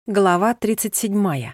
Глава 37.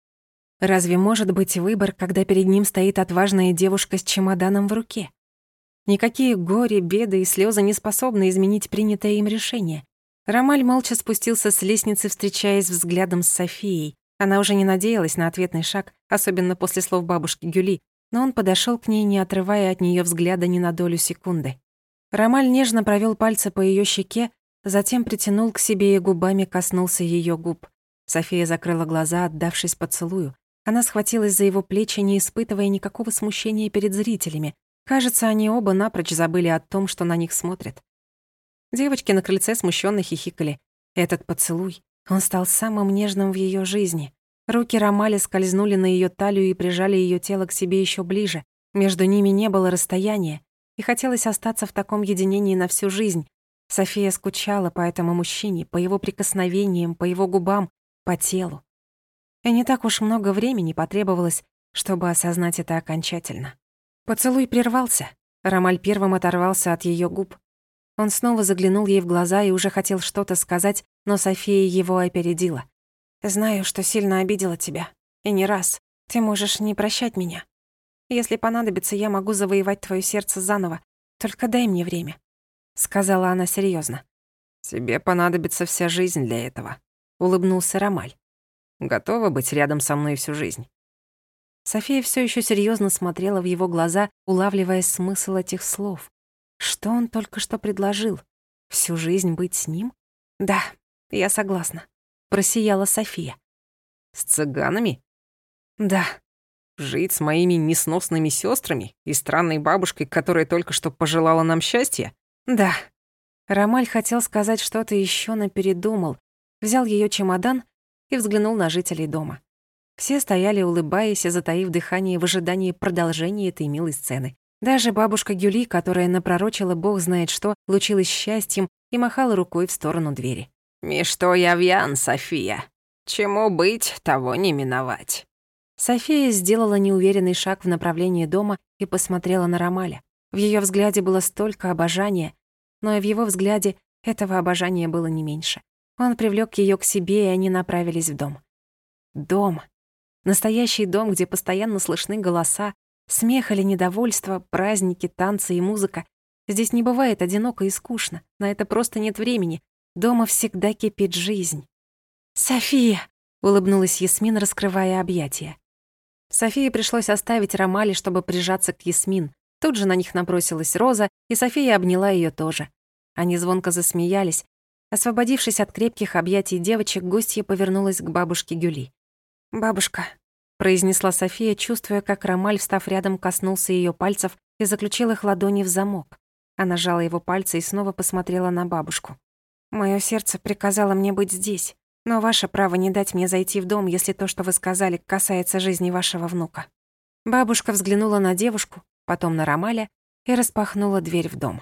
Разве может быть выбор, когда перед ним стоит отважная девушка с чемоданом в руке? Никакие горе, беды и слезы не способны изменить принятое им решение. Ромаль молча спустился с лестницы, встречаясь взглядом с Софией. Она уже не надеялась на ответный шаг, особенно после слов бабушки Гюли, но он подошел к ней, не отрывая от нее взгляда ни на долю секунды. Ромаль нежно провел пальцы по ее щеке, затем притянул к себе и губами коснулся ее губ. София закрыла глаза, отдавшись поцелую. Она схватилась за его плечи, не испытывая никакого смущения перед зрителями. Кажется, они оба напрочь забыли о том, что на них смотрят. Девочки на крыльце смущенно хихикали. Этот поцелуй, он стал самым нежным в ее жизни. Руки Ромаля скользнули на ее талию и прижали ее тело к себе еще ближе. Между ними не было расстояния, и хотелось остаться в таком единении на всю жизнь. София скучала по этому мужчине, по его прикосновениям, по его губам, по телу. И не так уж много времени потребовалось, чтобы осознать это окончательно. Поцелуй прервался. Ромаль первым оторвался от ее губ. Он снова заглянул ей в глаза и уже хотел что-то сказать, но София его опередила. «Знаю, что сильно обидела тебя. И не раз. Ты можешь не прощать меня. Если понадобится, я могу завоевать твое сердце заново. Только дай мне время», — сказала она серьезно. «Тебе понадобится вся жизнь для этого», — улыбнулся Ромаль. «Готова быть рядом со мной всю жизнь?» София все еще серьезно смотрела в его глаза, улавливая смысл этих слов. Что он только что предложил? Всю жизнь быть с ним? «Да, я согласна», — просияла София. «С цыганами?» «Да». «Жить с моими несносными сестрами и странной бабушкой, которая только что пожелала нам счастья?» «Да». Ромаль хотел сказать что-то еще, но передумал. Взял ее чемодан и взглянул на жителей дома. Все стояли, улыбаясь и затаив дыхание в ожидании продолжения этой милой сцены. Даже бабушка Гюли, которая напророчила бог знает что, лучилась счастьем и махала рукой в сторону двери. «Мишто явьян, София. Чему быть, того не миновать». София сделала неуверенный шаг в направлении дома и посмотрела на Ромаля. В ее взгляде было столько обожания, но и в его взгляде этого обожания было не меньше. Он привлёк её к себе, и они направились в дом. Дом. Настоящий дом, где постоянно слышны голоса, смех или недовольство, праздники, танцы и музыка. Здесь не бывает одиноко и скучно, на это просто нет времени. Дома всегда кипит жизнь. «София!» — улыбнулась Ясмин, раскрывая объятия. Софии пришлось оставить Ромаля, чтобы прижаться к Ясмин. Тут же на них набросилась Роза, и София обняла её тоже. Они звонко засмеялись. Освободившись от крепких объятий девочек, гостья повернулась к бабушке Гюли. «Бабушка», — произнесла София, чувствуя, как Ромаль, встав рядом, коснулся её пальцев и заключил их ладони в замок. Она сжала его пальцы и снова посмотрела на бабушку. «Моё сердце приказало мне быть здесь, но ваше право не дать мне зайти в дом, если то, что вы сказали, касается жизни вашего внука». Бабушка взглянула на девушку, потом на Ромаля и распахнула дверь в дом.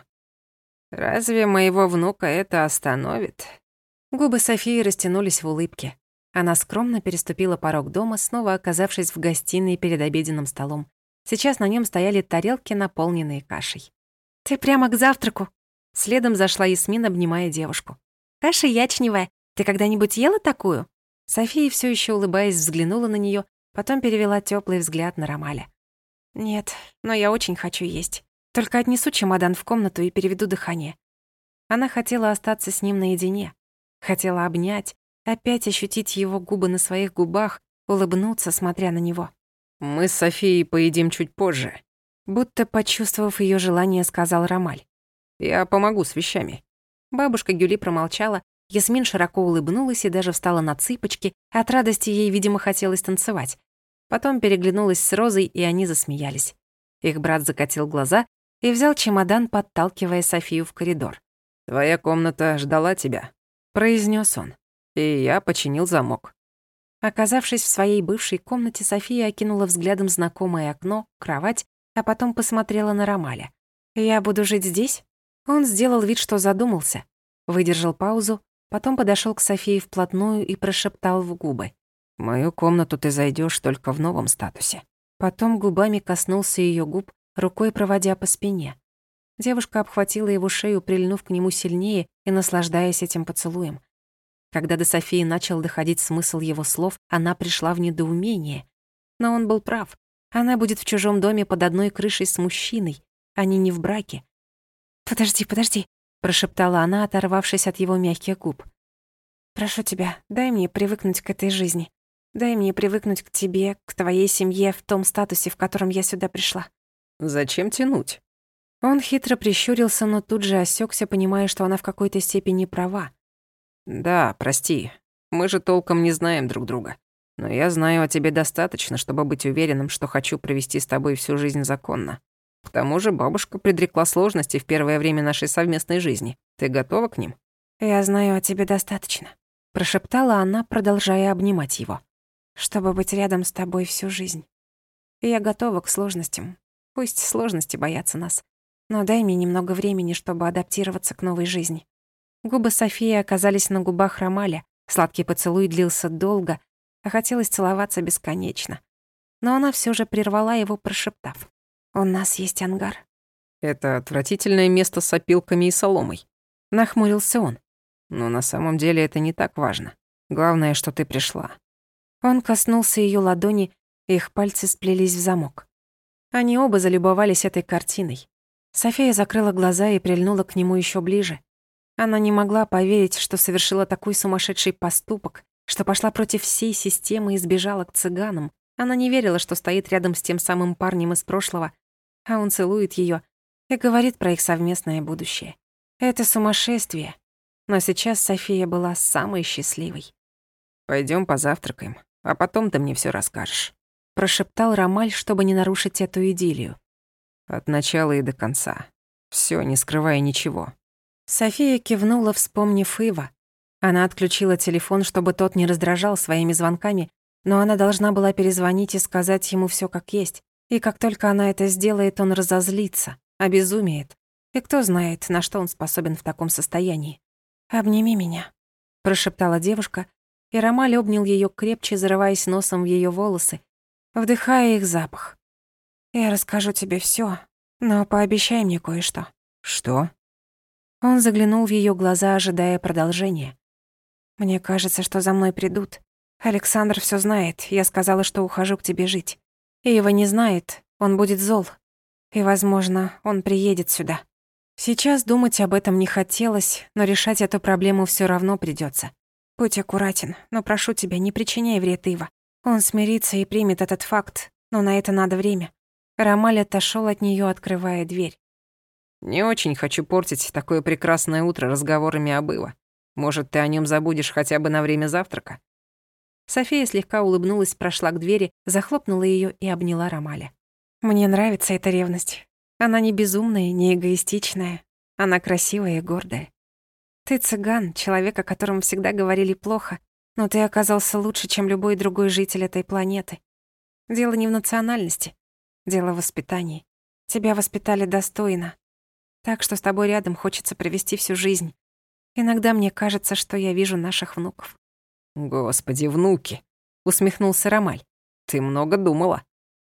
«Разве моего внука это остановит?» Губы Софии растянулись в улыбке. Она скромно переступила порог дома, снова оказавшись в гостиной перед обеденным столом. Сейчас на нём стояли тарелки, наполненные кашей. «Ты прямо к завтраку?» Следом зашла Ясмин, обнимая девушку. «Каша ячневая. Ты когда-нибудь ела такую?» София, всё ещё улыбаясь, взглянула на неё, потом перевела тёплый взгляд на Ромаля. «Нет, но я очень хочу есть. Только отнесу чемодан в комнату и переведу дыхание». Она хотела остаться с ним наедине. Хотела обнять, опять ощутить его губы на своих губах, улыбнуться, смотря на него. «Мы с Софией поедим чуть позже», будто почувствовав её желание, сказал Ромаль. «Я помогу с вещами». Бабушка Гюли промолчала, Ясмин широко улыбнулась и даже встала на цыпочки, от радости ей, видимо, хотелось танцевать. Потом переглянулась с Розой, и они засмеялись. Их брат закатил глаза и взял чемодан, подталкивая Софию в коридор. «Твоя комната ждала тебя», — произнес он. «И я починил замок». Оказавшись в своей бывшей комнате, София окинула взглядом знакомое окно, кровать, а потом посмотрела на Ромаля. «Я буду жить здесь?» Он сделал вид, что задумался, выдержал паузу, потом подошёл к Софии вплотную и прошептал в губы. «В мою комнату ты зайдёшь только в новом статусе». Потом губами коснулся её губ, рукой проводя по спине. Девушка обхватила его шею, прильнув к нему сильнее и наслаждаясь этим поцелуем. Когда до Софии начал доходить смысл его слов, она пришла в недоумение. Но он был прав. Она будет в чужом доме под одной крышей с мужчиной. Они не в браке. «Подожди», — прошептала она, оторвавшись от его мягких губ. «Прошу тебя, дай мне привыкнуть к этой жизни. Дай мне привыкнуть к тебе, к твоей семье в том статусе, в котором я сюда пришла». «Зачем тянуть?» Он хитро прищурился, но тут же осекся, понимая, что она в какой-то степени права. «Да, прости. Мы же толком не знаем друг друга. Но я знаю о тебе достаточно, чтобы быть уверенным, что хочу провести с тобой всю жизнь законно. К тому же бабушка предрекла сложности в первое время нашей совместной жизни. Ты готова к ним?» «Я знаю о тебе достаточно», — прошептала она, продолжая обнимать его. «Чтобы быть рядом с тобой всю жизнь. И я готова к сложностям. Пусть сложности боятся нас. Но дай мне немного времени, чтобы адаптироваться к новой жизни». Губы Софии оказались на губах Ромаля. Сладкий поцелуй длился долго, а хотелось целоваться бесконечно. Но она всё же прервала его, прошептав: «У нас есть ангар». «Это отвратительное место с опилками и соломой», — нахмурился он. «но на самом деле это не так важно. Главное, что ты пришла». Он коснулся её ладони, и их пальцы сплелись в замок. Они оба залюбовались этой картиной. София закрыла глаза и прильнула к нему ещё ближе. Она не могла поверить, что совершила такой сумасшедший поступок, что пошла против всей системы и сбежала к цыганам. Она не верила, что стоит рядом с тем самым парнем из прошлого, а он целует её и говорит про их совместное будущее. Это сумасшествие. Но сейчас София была самой счастливой. «Пойдём позавтракаем, а потом ты мне всё расскажешь», — прошептал Ромаль, чтобы не нарушить эту идиллию. «От начала и до конца. Всё, не скрывая ничего». София кивнула, вспомнив Ива. Она отключила телефон, чтобы тот не раздражал своими звонками, но она должна была перезвонить и сказать ему всё как есть. И как только она это сделает, он разозлится, обезумеет. И кто знает, на что он способен в таком состоянии. «Обними меня», — прошептала девушка, и Ромаль обнял её крепче, зарываясь носом в её волосы, вдыхая их запах. «Я расскажу тебе всё, но пообещай мне кое-что». «Что?» Он заглянул в её глаза, ожидая продолжения. «Мне кажется, что за мной придут. Александр всё знает, я сказала, что ухожу к тебе жить. Ива не знает, он будет зол. И, возможно, он приедет сюда». Сейчас думать об этом не хотелось, но решать эту проблему всё равно придётся. «Будь аккуратен, но прошу тебя, не причиняй вред Ива. Он смирится и примет этот факт, но на это надо время». Ромаль отошёл от неё, открывая дверь. «Не очень хочу портить такое прекрасное утро разговорами об Ива. Может, ты о нём забудешь хотя бы на время завтрака?» София слегка улыбнулась, прошла к двери, захлопнула её и обняла Ромаля. «Мне нравится эта ревность. Она не безумная, не эгоистичная. Она красивая и гордая. Ты цыган, человек, о котором всегда говорили плохо, но ты оказался лучше, чем любой другой житель этой планеты. Дело не в национальности, дело в воспитании. Тебя воспитали достойно. Так что с тобой рядом хочется провести всю жизнь. Иногда мне кажется, что я вижу наших внуков». «Господи, внуки!» — усмехнулся Ромаль. «Ты много думала».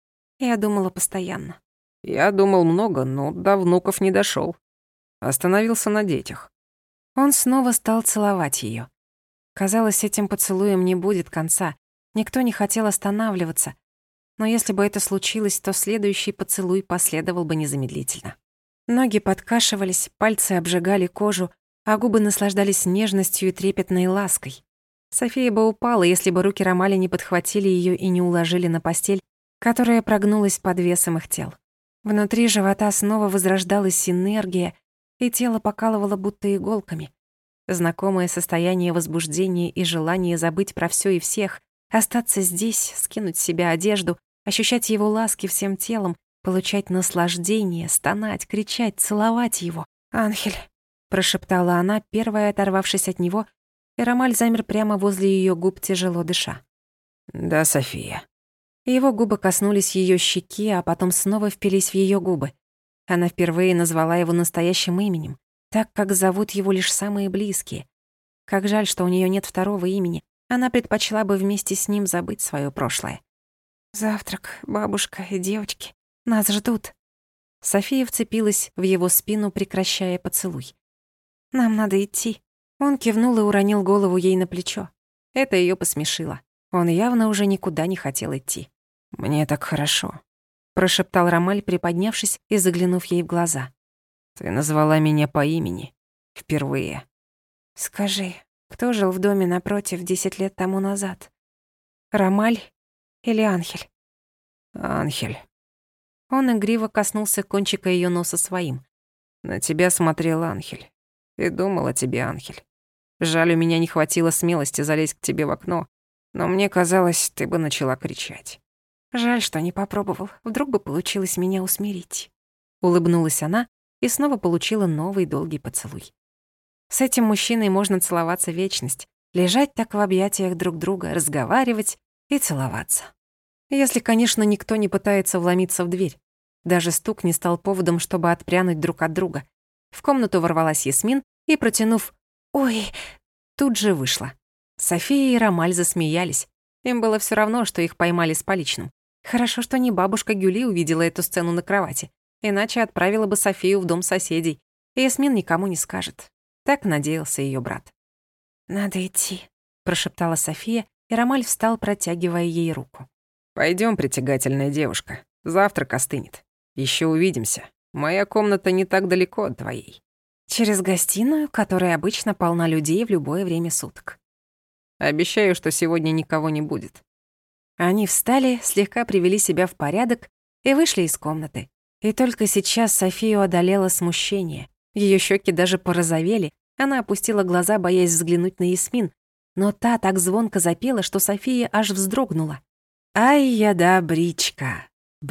Я думала постоянно. «Я думал много, но до внуков не дошёл. Остановился на детях». Он снова стал целовать её. Казалось, этим поцелуем не будет конца. Никто не хотел останавливаться. Но если бы это случилось, то следующий поцелуй последовал бы незамедлительно. Ноги подкашивались, пальцы обжигали кожу, а губы наслаждались нежностью и трепетной лаской. София бы упала, если бы руки Ромаля не подхватили её и не уложили на постель, которая прогнулась под весом их тел. Внутри живота снова возрождалась энергия, и тело покалывало будто иголками. Знакомое состояние возбуждения и желание забыть про всё и всех, остаться здесь, скинуть с себя одежду, ощущать его ласки всем телом, получать наслаждение, стонать, кричать, целовать его. «Анхель», — прошептала она, первая оторвавшись от него, и Ромаль замер прямо возле её губ, тяжело дыша. «Да, София». Его губы коснулись её щеки, а потом снова впились в её губы. Она впервые назвала его настоящим именем, так, как зовут его лишь самые близкие. Как жаль, что у неё нет второго имени. Она предпочла бы вместе с ним забыть своё прошлое. «Завтрак, бабушка и девочки. Нас ждут». София вцепилась в его спину, прекращая поцелуй. «Нам надо идти. Он кивнул и уронил голову ей на плечо. Это её посмешило. Он явно уже никуда не хотел идти. «Мне так хорошо», — прошептал Ромаль, приподнявшись и заглянув ей в глаза. «Ты назвала меня по имени. Впервые». «Скажи, кто жил в доме напротив 10 лет тому назад? Ромаль или Анхель?» «Анхель». Он игриво коснулся кончика её носа своим. «На тебя смотрел Анхель. И думал о тебе, Анхель. Жаль, у меня не хватило смелости залезть к тебе в окно, но мне казалось, ты бы начала кричать». «Жаль, что не попробовал. Вдруг бы получилось меня усмирить». Улыбнулась она и снова получила новый долгий поцелуй. С этим мужчиной можно целоваться вечность, лежать так в объятиях друг друга, разговаривать и целоваться. Если, конечно, никто не пытается вломиться в дверь. Даже стук не стал поводом, чтобы отпрянуть друг от друга. В комнату ворвалась Ясмин и, протянув «Ой», тут же вышла. София и Ромаль засмеялись. Им было всё равно, что их поймали с поличным. Хорошо, что не бабушка Гюли увидела эту сцену на кровати, иначе отправила бы Софию в дом соседей, и Ясмин никому не скажет. Так надеялся её брат. «Надо идти», — прошептала София, и Ромаль встал, протягивая ей руку. «Пойдём, притягательная девушка. Завтрак остынет. Ещё увидимся. Моя комната не так далеко от твоей». «Через гостиную, которая обычно полна людей в любое время суток». «Обещаю, что сегодня никого не будет». Они встали, слегка привели себя в порядок и вышли из комнаты. И только сейчас Софию одолело смущение. Её щеки даже порозовели, она опустила глаза, боясь взглянуть на Ясмин, но та так звонко запела, что София аж вздрогнула. «Ай, я да бричка,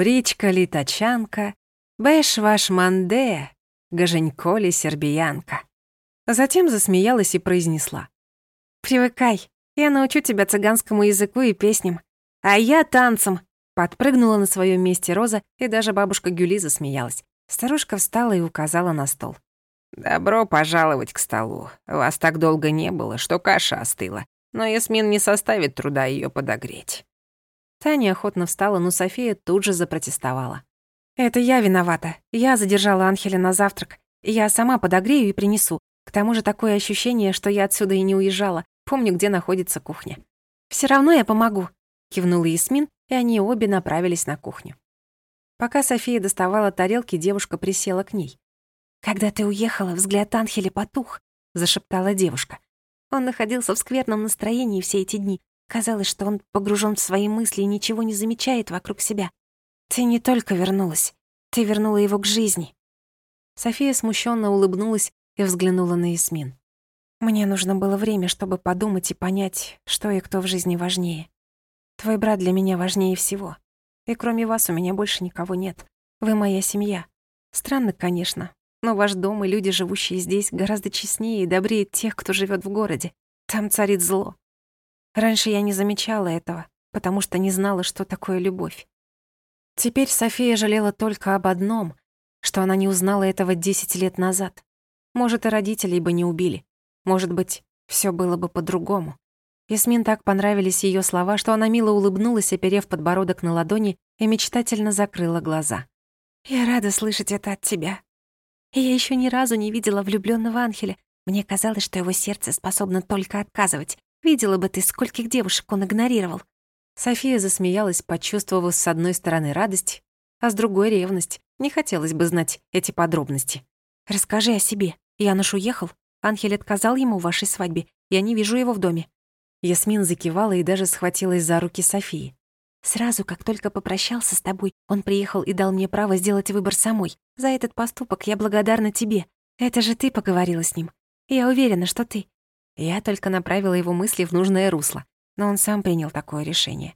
бричка-литачанка, бэш ваш манде, гаженько-ли сербиянка». Затем засмеялась и произнесла. «Привыкай, я научу тебя цыганскому языку и песням. А я танцам!» Подпрыгнула на своем месте Роза, и даже бабушка Гюли засмеялась. Старушка встала и указала на стол. «Добро пожаловать к столу. Вас так долго не было, что каша остыла. Но Ясмин не составит труда её подогреть». Таня охотно встала, но София тут же запротестовала. «Это я виновата. Я задержала Анхеля на завтрак. Я сама подогрею и принесу. К тому же такое ощущение, что я отсюда и не уезжала. Помню, где находится кухня». «Всё равно я помогу», — кивнула Ясмин, и они обе направились на кухню. Пока София доставала тарелки, девушка присела к ней. «Когда ты уехала, взгляд Анхеля потух», — зашептала девушка. «Он находился в скверном настроении все эти дни. Казалось, что он погружен в свои мысли и ничего не замечает вокруг себя. Ты не только вернулась, ты вернула его к жизни». София смущенно улыбнулась и взглянула на Ясмин. «Мне нужно было время, чтобы подумать и понять, что и кто в жизни важнее. Твой брат для меня важнее всего. И кроме вас у меня больше никого нет. Вы моя семья. Странно, конечно, но ваш дом и люди, живущие здесь, гораздо честнее и добрее тех, кто живет в городе. Там царит зло. Раньше я не замечала этого, потому что не знала, что такое любовь. Теперь София жалела только об одном, что она не узнала этого 10 лет назад. Может, и родителей бы не убили. Может быть, всё было бы по-другому». Ясмин так понравились её слова, что она мило улыбнулась, оперев подбородок на ладони, и мечтательно закрыла глаза. «Я рада слышать это от тебя. И я ещё ни разу не видела влюблённого Анхеля. Мне казалось, что его сердце способно только отказывать. Видела бы ты, скольких девушек он игнорировал». София засмеялась, почувствовав с одной стороны радость, а с другой — ревность. Не хотелось бы знать эти подробности. «Расскажи о себе. Януш уехал? Анхель отказал ему в вашей свадьбе. Я не вижу его в доме». Ясмин закивала и даже схватилась за руки Софии. «Сразу, как только попрощался с тобой, он приехал и дал мне право сделать выбор самой. За этот поступок я благодарна тебе. Это же ты поговорила с ним. Я уверена, что ты». Я только направила его мысли в нужное русло, но он сам принял такое решение.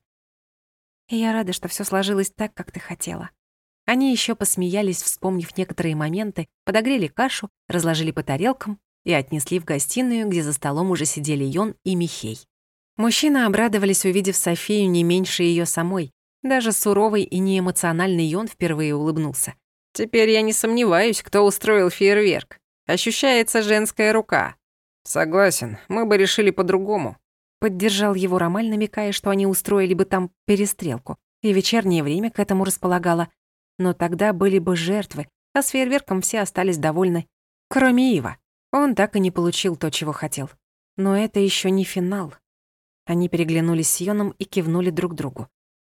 И я рада, что всё сложилось так, как ты хотела. Они ещё посмеялись, вспомнив некоторые моменты, подогрели кашу, разложили по тарелкам и отнесли в гостиную, где за столом уже сидели Йон и Михей. Мужчины обрадовались, увидев Софию не меньше её самой. Даже суровый и неэмоциональный Йон впервые улыбнулся. «Теперь я не сомневаюсь, кто устроил фейерверк. Ощущается женская рука». «Согласен, мы бы решили по-другому», — поддержал его Ромаль, намекая, что они устроили бы там перестрелку, и вечернее время к этому располагало. Но тогда были бы жертвы, а с фейерверком все остались довольны, кроме Ива. Он так и не получил то, чего хотел. Но это еще не финал. Они переглянулись с Йоном и кивнули друг другу.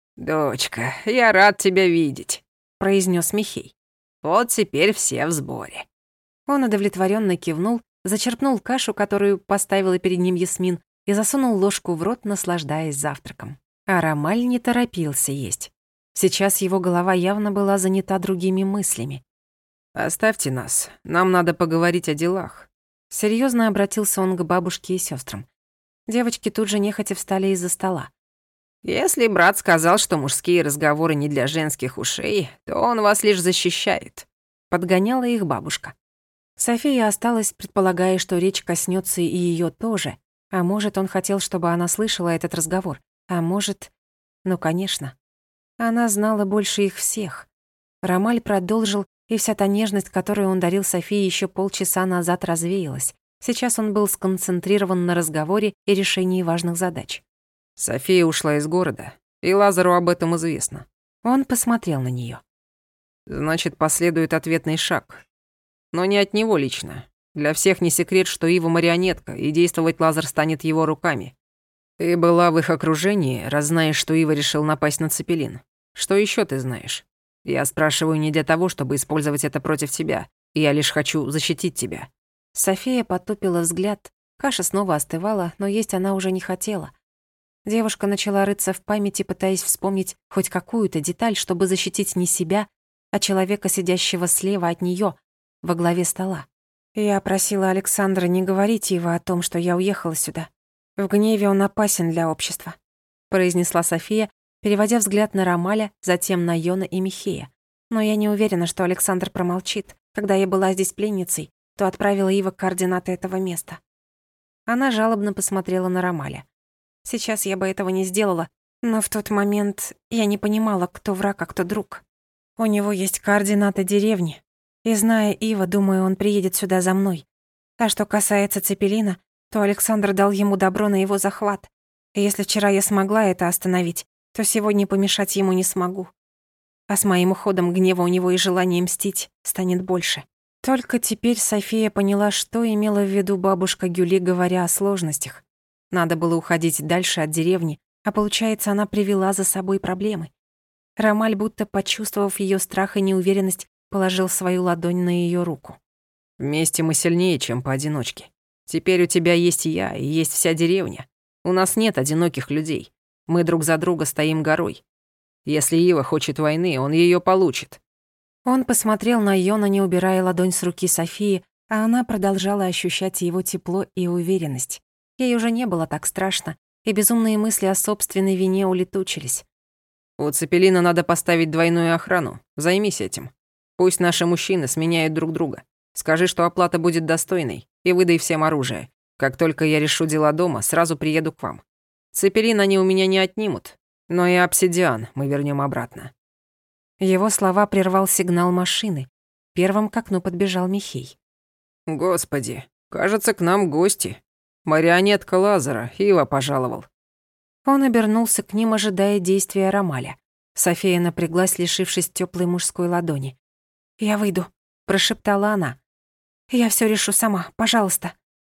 «Дочка, я рад тебя видеть», — произнес Михей. «Вот теперь все в сборе». Он удовлетворенно кивнул, зачерпнул кашу, которую поставила перед ним Ясмин, и засунул ложку в рот, наслаждаясь завтраком. А Ромаль не торопился есть. Сейчас его голова явно была занята другими мыслями. «Оставьте нас, нам надо поговорить о делах». Серьезно обратился он к бабушке и сестрам. Девочки тут же нехотя встали из-за стола. «Если брат сказал, что мужские разговоры не для женских ушей, то он вас лишь защищает», — подгоняла их бабушка. София осталась, предполагая, что речь коснется и ее тоже. А может, он хотел, чтобы она слышала этот разговор. А может... Ну, конечно. Она знала больше их всех. Ромаль продолжил, и вся та нежность, которую он дарил Софии еще полчаса назад, развеялась. Сейчас он был сконцентрирован на разговоре и решении важных задач. «София ушла из города, и Лазару об этом известно». Он посмотрел на нее. «Значит, последует ответный шаг. Но не от него лично. Для всех не секрет, что Ива марионетка, и действовать Лазар станет его руками. Ты была в их окружении, раз знаешь, что Ива решил напасть на Цепелин. Что еще ты знаешь? Я спрашиваю не для того, чтобы использовать это против тебя. Я лишь хочу защитить тебя». София потупила взгляд. Каша снова остывала, но есть она уже не хотела. Девушка начала рыться в памяти, пытаясь вспомнить хоть какую-то деталь, чтобы защитить не себя, а человека, сидящего слева от нее, во главе стола. Я просила Александра не говорить Ива о том, что я уехала сюда. В гневе он опасен для общества, произнесла София, переводя взгляд на Ромаля, затем на Йона и Михея. Но я не уверена, что Александр промолчит. Когда я была здесь пленницей, то отправила Ива координаты этого места. Она жалобно посмотрела на Ромаля. Сейчас я бы этого не сделала, но в тот момент я не понимала, кто враг, а кто друг. У него есть координаты деревни, и, зная Ива, думаю, он приедет сюда за мной. А что касается Цепелина, то Александр дал ему добро на его захват. И если вчера я смогла это остановить, то сегодня помешать ему не смогу. А с моим уходом гнева у него и желание мстить станет больше. Только теперь София поняла, что имела в виду бабушка Гюли, говоря о сложностях. Надо было уходить дальше от деревни, а получается, она привела за собой проблемы. Ромаль, будто почувствовав ее страх и неуверенность, положил свою ладонь на ее руку. «Вместе мы сильнее, чем поодиночке. Теперь у тебя есть я и есть вся деревня. У нас нет одиноких людей. Мы друг за друга стоим горой. Если Ива хочет войны, он ее получит». Он посмотрел на Йона, не убирая ладонь с руки Софии, а она продолжала ощущать его тепло и уверенность. Ей уже не было так страшно, и безумные мысли о собственной вине улетучились. «У Цепелина надо поставить двойную охрану. Займись этим. Пусть наши мужчины сменяют друг друга. Скажи, что оплата будет достойной, и выдай всем оружие. Как только я решу дела дома, сразу приеду к вам. Цепелин они у меня не отнимут, но и обсидиан мы вернем обратно». Его слова прервал сигнал машины. Первым к окну подбежал Михей. «Господи, кажется, к нам гости. Марионетка Лазара, Ива пожаловал». Он обернулся к ним, ожидая действия Ромаля. София напряглась, лишившись теплой мужской ладони. «Я выйду», — прошептала она. «Я все решу сама, пожалуйста».